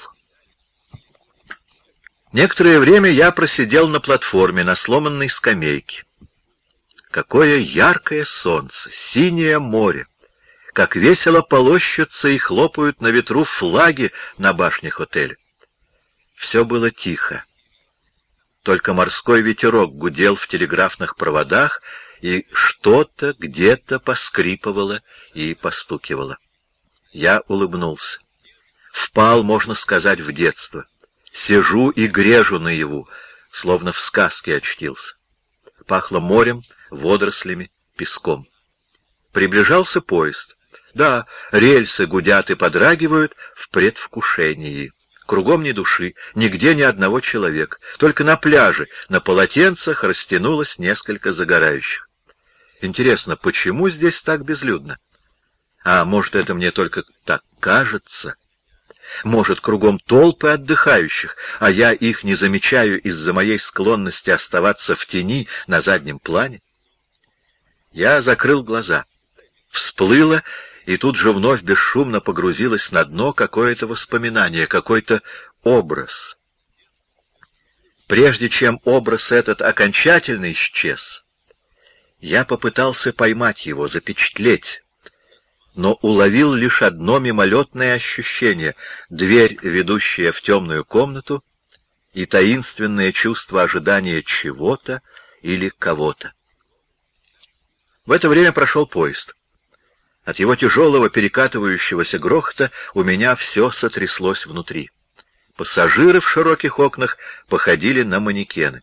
S1: Некоторое время я просидел на платформе, на сломанной скамейке. Какое яркое солнце, синее море! Как весело полощутся и хлопают на ветру флаги на башнях отеля. Все было тихо. Только морской ветерок гудел в телеграфных проводах, и что-то где-то поскрипывало и постукивало. Я улыбнулся. Впал, можно сказать, в детство. Сижу и грежу наяву, словно в сказке очтился. Пахло морем, водорослями, песком. Приближался поезд. Да, рельсы гудят и подрагивают в предвкушении. Кругом ни души, нигде ни одного человека. Только на пляже, на полотенцах растянулось несколько загорающих. Интересно, почему здесь так безлюдно? А может, это мне только так кажется? Может, кругом толпы отдыхающих, а я их не замечаю из-за моей склонности оставаться в тени на заднем плане? Я закрыл глаза. Всплыло, и тут же вновь бесшумно погрузилось на дно какое-то воспоминание, какой-то образ. Прежде чем образ этот окончательно исчез, я попытался поймать его, запечатлеть, но уловил лишь одно мимолетное ощущение — дверь, ведущая в темную комнату, и таинственное чувство ожидания чего-то или кого-то. В это время прошел поезд. От его тяжелого перекатывающегося грохота у меня все сотряслось внутри. Пассажиры в широких окнах походили на манекены.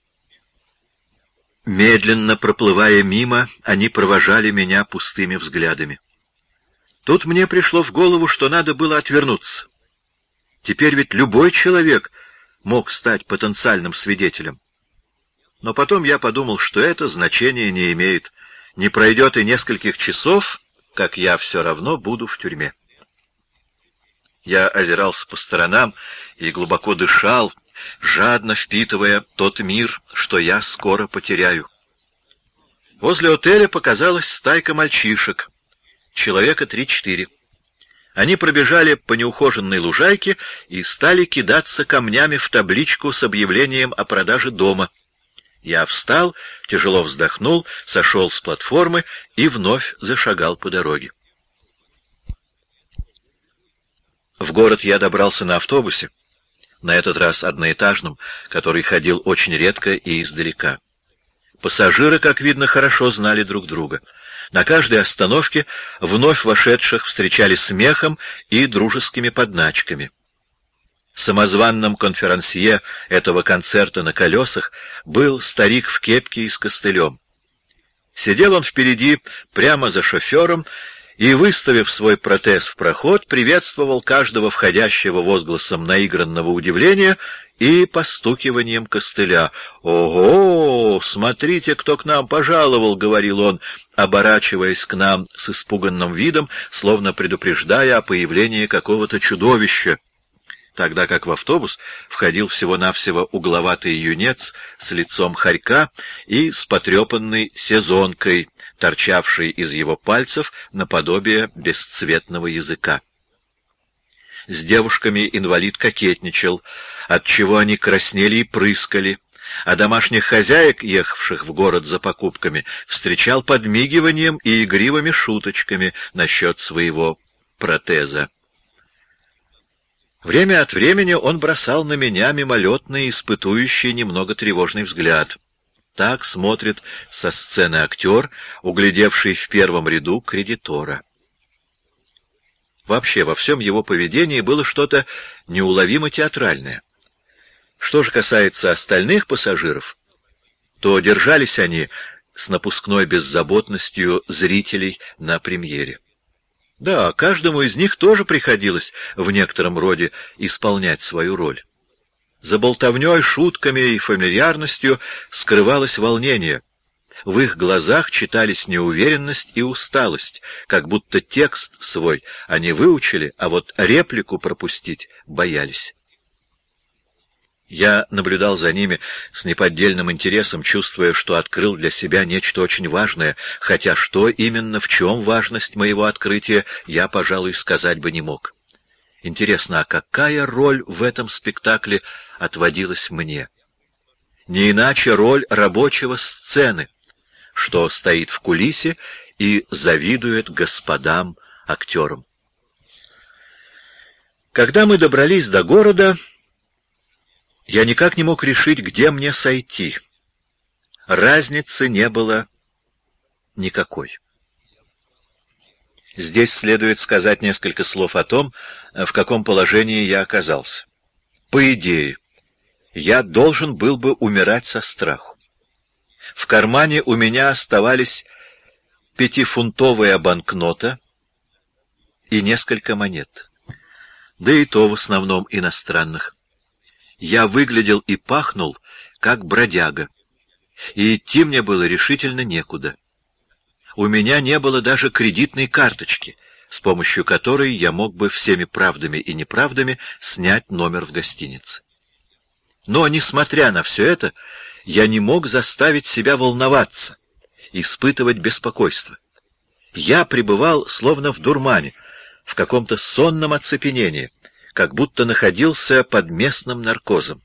S1: Медленно проплывая мимо, они провожали меня пустыми взглядами. Тут мне пришло в голову, что надо было отвернуться. Теперь ведь любой человек мог стать потенциальным свидетелем. Но потом я подумал, что это значения не имеет. Не пройдет и нескольких часов, как я все равно буду в тюрьме. Я озирался по сторонам и глубоко дышал, жадно впитывая тот мир, что я скоро потеряю. Возле отеля показалась стайка мальчишек, человека три-четыре. Они пробежали по неухоженной лужайке и стали кидаться камнями в табличку с объявлением о продаже дома. Я встал, тяжело вздохнул, сошел с платформы и вновь зашагал по дороге. В город я добрался на автобусе, на этот раз одноэтажном, который ходил очень редко и издалека. Пассажиры, как видно, хорошо знали друг друга. На каждой остановке вновь вошедших встречали смехом и дружескими подначками. Самозванным конферансье этого концерта на колесах был старик в кепке и с костылем. Сидел он впереди, прямо за шофером, и, выставив свой протез в проход, приветствовал каждого входящего возгласом наигранного удивления и постукиванием костыля. «Ого! Смотрите, кто к нам пожаловал!» — говорил он, оборачиваясь к нам с испуганным видом, словно предупреждая о появлении какого-то чудовища, тогда как в автобус входил всего-навсего угловатый юнец с лицом хорька и с потрепанной сезонкой, торчавшей из его пальцев наподобие бесцветного языка. С девушками инвалид кокетничал, отчего они краснели и прыскали, а домашних хозяек, ехавших в город за покупками, встречал подмигиванием и игривыми шуточками насчет своего протеза. Время от времени он бросал на меня мимолетный, испытующий, немного тревожный взгляд. Так смотрит со сцены актер, углядевший в первом ряду кредитора. Вообще, во всем его поведении было что-то неуловимо театральное. Что же касается остальных пассажиров, то держались они с напускной беззаботностью зрителей на премьере. Да, каждому из них тоже приходилось в некотором роде исполнять свою роль. За болтовней, шутками и фамильярностью скрывалось волнение. В их глазах читались неуверенность и усталость, как будто текст свой они выучили, а вот реплику пропустить боялись. Я наблюдал за ними с неподдельным интересом, чувствуя, что открыл для себя нечто очень важное, хотя что именно, в чем важность моего открытия, я, пожалуй, сказать бы не мог. Интересно, а какая роль в этом спектакле отводилась мне? Не иначе роль рабочего сцены, что стоит в кулисе и завидует господам актерам. Когда мы добрались до города, я никак не мог решить, где мне сойти. Разницы не было никакой. Здесь следует сказать несколько слов о том, в каком положении я оказался. По идее, я должен был бы умирать со страху. В кармане у меня оставались пятифунтовая банкнота и несколько монет, да и то в основном иностранных. Я выглядел и пахнул, как бродяга, и идти мне было решительно некуда. У меня не было даже кредитной карточки, с помощью которой я мог бы всеми правдами и неправдами снять номер в гостинице. Но, несмотря на все это, я не мог заставить себя волноваться, испытывать беспокойство. Я пребывал словно в дурмане, в каком-то сонном оцепенении, как будто находился под местным наркозом.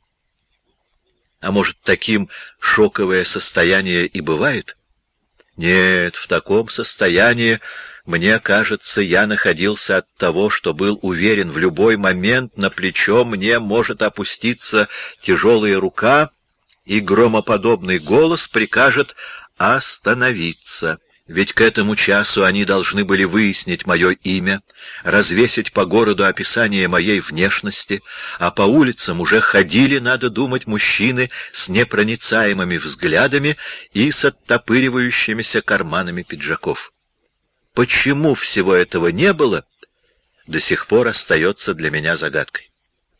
S1: А может, таким шоковое состояние и бывает? Нет, в таком состоянии, мне кажется, я находился от того, что был уверен, в любой момент на плечо мне может опуститься тяжелая рука, и громоподобный голос прикажет остановиться. Ведь к этому часу они должны были выяснить мое имя, развесить по городу описание моей внешности, а по улицам уже ходили, надо думать, мужчины с непроницаемыми взглядами и с оттопыривающимися карманами пиджаков. Почему всего этого не было, до сих пор остается для меня загадкой.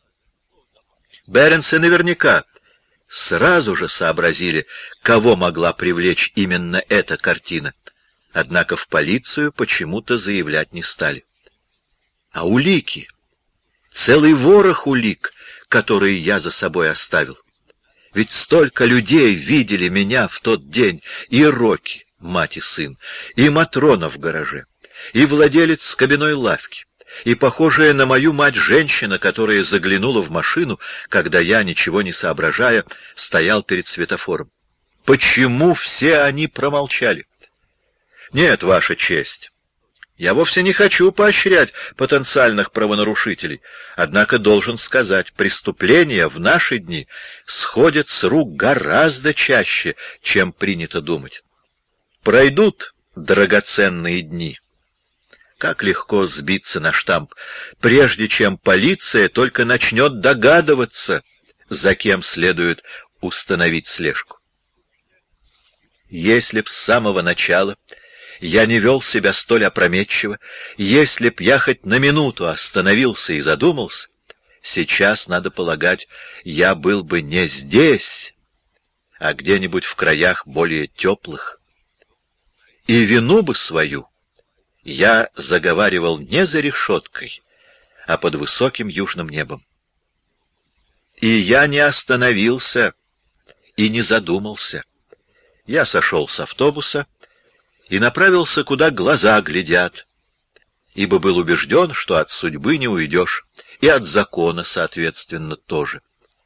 S1: Беренсы наверняка сразу же сообразили, кого могла привлечь именно эта картина. Однако в полицию почему-то заявлять не стали. А улики? Целый ворох улик, которые я за собой оставил. Ведь столько людей видели меня в тот день, и Рокки, мать и сын, и Матрона в гараже, и владелец скобяной лавки, и похожая на мою мать женщина, которая заглянула в машину, когда я, ничего не соображая, стоял перед светофором. Почему все они промолчали? Нет, Ваша честь, Я вовсе не хочу поощрять потенциальных правонарушителей, однако должен сказать, преступления в наши дни сходят с рук гораздо чаще, чем принято думать. Пройдут драгоценные дни. Как легко сбиться на штамп, прежде чем полиция только начнет догадываться, за кем следует установить слежку. Если б с самого начала я не вел себя столь опрометчиво, если б я хоть на минуту остановился и задумался, сейчас, надо полагать, я был бы не здесь, а где-нибудь в краях более теплых. И вину бы свою я заговаривал не за решеткой, а под высоким южным небом. И я не остановился и не задумался. Я сошел с автобуса и направился, куда глаза глядят, ибо был убежден, что от судьбы не уйдешь, и от закона, соответственно, тоже.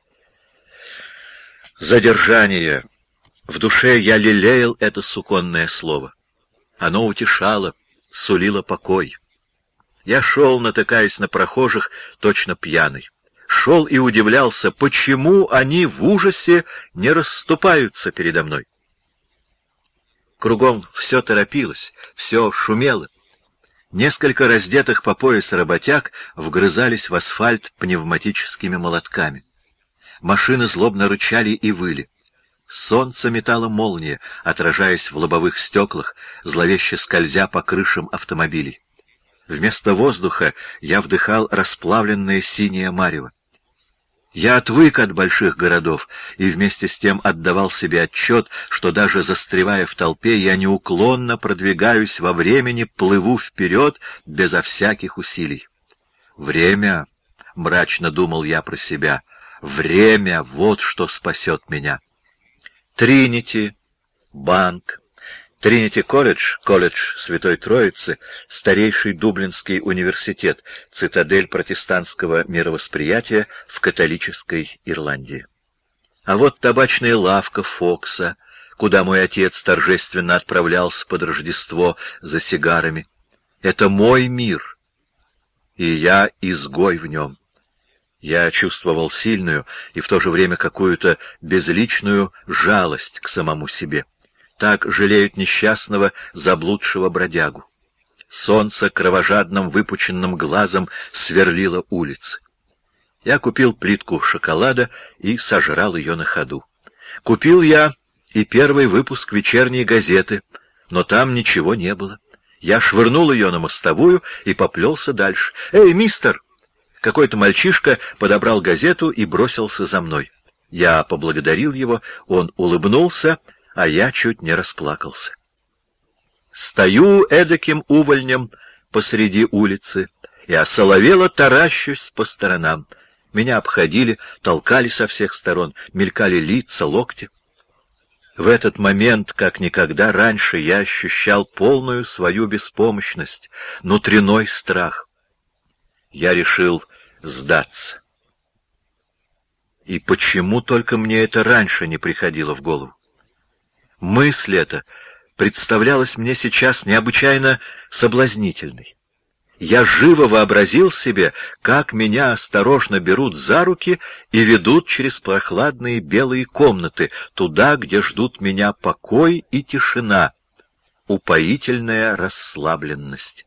S1: Задержание. В душе я лелеял это суконное слово. Оно утешало, сулило покой. Я шел, натыкаясь на прохожих, точно пьяный. Шел и удивлялся, почему они в ужасе не расступаются передо мной. Кругом все торопилось, все шумело. Несколько раздетых по пояс работяг вгрызались в асфальт пневматическими молотками. Машины злобно рычали и выли. Солнце метало молнии, отражаясь в лобовых стеклах, зловеще скользя по крышам автомобилей. Вместо воздуха я вдыхал расплавленное синее марево. Я отвык от больших городов и вместе с тем отдавал себе отчет, что даже застревая в толпе, я неуклонно продвигаюсь во времени, плыву вперед безо всяких усилий. Время, — мрачно думал я про себя, — время — вот что спасет меня. Тринити, банк, Тринити-колледж, колледж Святой Троицы, старейший Дублинский университет, цитадель протестантского мировосприятия в католической Ирландии. А вот табачная лавка Фокса, куда мой отец торжественно отправлялся под Рождество за сигарами. Это мой мир, и я изгой в нем. Я чувствовал сильную и в то же время какую-то безличную жалость к самому себе. Так жалеют несчастного, заблудшего бродягу. Солнце кровожадным выпученным глазом сверлило улицы. Я купил плитку шоколада и сожрал ее на ходу. Купил я и первый выпуск вечерней газеты, но там ничего не было. Я швырнул ее на мостовую и поплелся дальше. «Эй, мистер!» Какой-то мальчишка подобрал газету и бросился за мной. Я поблагодарил его, он улыбнулся, а я чуть не расплакался. Стою эдаким увольнем посреди улицы и осоловело таращусь по сторонам. Меня обходили, толкали со всех сторон, мелькали лица, локти. В этот момент, как никогда раньше, я ощущал полную свою беспомощность, внутренний страх. Я решил сдаться. И почему только мне это раньше не приходило в голову? Мысль эта представлялась мне сейчас необычайно соблазнительной. Я живо вообразил себе, как меня осторожно берут за руки и ведут через прохладные белые комнаты, туда, где ждут меня покой и тишина, упоительная расслабленность.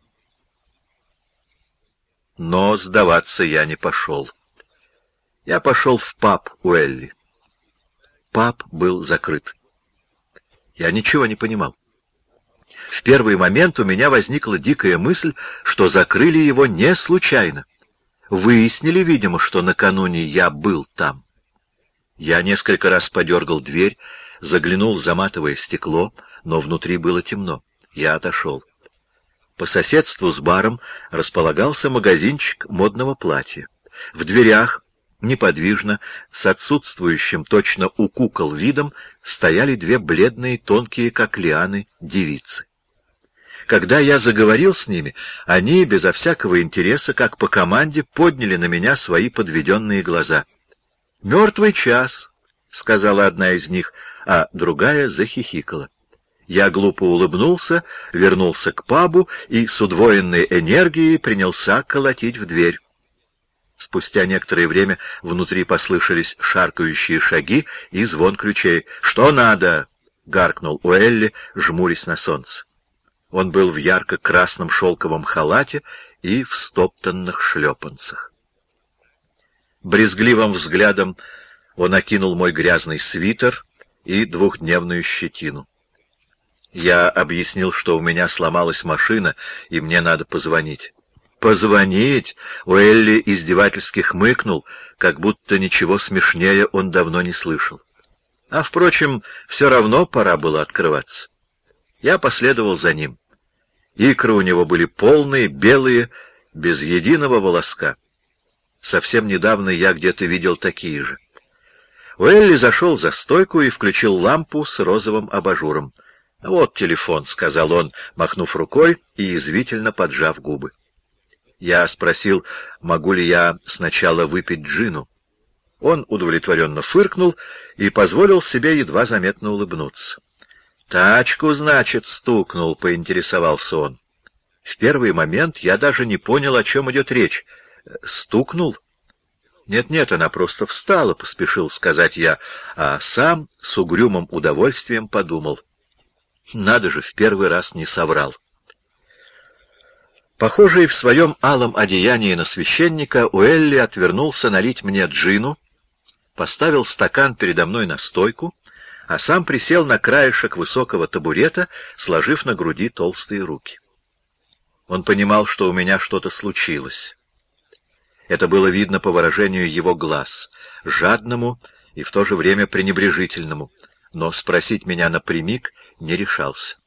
S1: Но сдаваться я не пошел. Я пошел в паб у Элли. Паб был закрыт. Я ничего не понимал. В первый момент у меня возникла дикая мысль, что закрыли его не случайно. Выяснили, видимо, что накануне я был там. Я несколько раз подергал дверь, заглянул за матовое стекло, но внутри было темно. Я отошел. По соседству с баром располагался магазинчик модного платья. В дверях, неподвижно, с отсутствующим точно у кукол видом, стояли две бледные, тонкие, как лианы, девицы. Когда я заговорил с ними, они, безо всякого интереса, как по команде, подняли на меня свои подведенные глаза. «Мертвый час», — сказала одна из них, а другая захихикала. Я глупо улыбнулся, вернулся к пабу и с удвоенной энергией принялся колотить в дверь. Спустя некоторое время внутри послышались шаркающие шаги и звон ключей. «Что надо?» — гаркнул Уэлли, жмурясь на солнце. Он был в ярко-красном шелковом халате и в стоптанных шлепанцах. Брезгливым взглядом он окинул мой грязный свитер и двухдневную щетину. Я объяснил, что у меня сломалась машина, и мне надо позвонить. «Позвонить?» — Уэлли издевательски хмыкнул, как будто ничего смешнее он давно не слышал. А, впрочем, все равно пора было открываться. Я последовал за ним. Икры у него были полные, белые, без единого волоска. Совсем недавно я где-то видел такие же. Уэлли зашел за стойку и включил лампу с розовым абажуром. «Вот телефон», — сказал он, махнув рукой и язвительно поджав губы. Я спросил, могу ли я сначала выпить джину. Он удовлетворенно фыркнул и позволил себе едва заметно улыбнуться. «Тачку, значит, стукнул», — поинтересовался он. В первый момент я даже не понял, о чем идет речь. «Стукнул?» «Нет-нет, она просто встала», — поспешил сказать я, а сам с угрюмым удовольствием подумал. Надо же, в первый раз не соврал. Похожий в своем алом одеянии на священника, Уэлли отвернулся налить мне джину, поставил стакан передо мной на стойку, а сам присел на краешек высокого табурета, сложив на груди толстые руки. Он понимал, что у меня что-то случилось. Это было видно по выражению его глаз, жадному и в то же время пренебрежительному, но спросить меня напрямик не решался.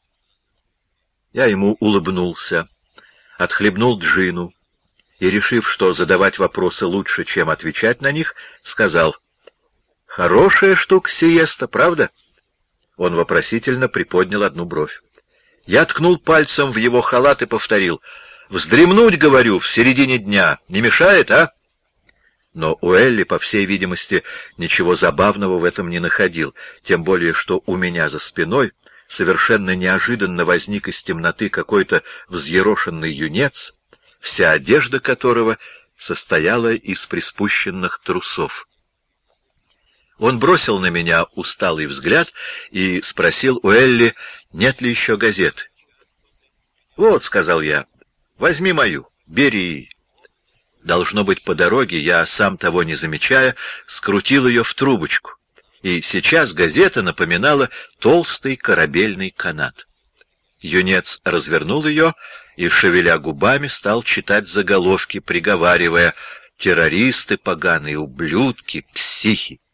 S1: Я ему улыбнулся, отхлебнул джину и, решив, что задавать вопросы лучше, чем отвечать на них, сказал: «Хорошая штука сиеста, правда?» Он вопросительно приподнял одну бровь. Я ткнул пальцем в его халат и повторил: «Вздремнуть, говорю, в середине дня не мешает, а?» Но Уэлли, по всей видимости, ничего забавного в этом не находил, тем более что у меня за спиной совершенно неожиданно возник из темноты какой-то взъерошенный юнец, вся одежда которого состояла из приспущенных трусов. Он бросил на меня усталый взгляд и спросил у Элли, нет ли еще газеты. «Вот», — сказал я, — «возьми мою, бери». Должно быть, по дороге я, сам того не замечая, скрутил ее в трубочку, и сейчас газета напоминала толстый корабельный канат. Юнец развернул ее и, шевеля губами, стал читать заголовки, приговаривая: «Террористы поганые, ублюдки, психи».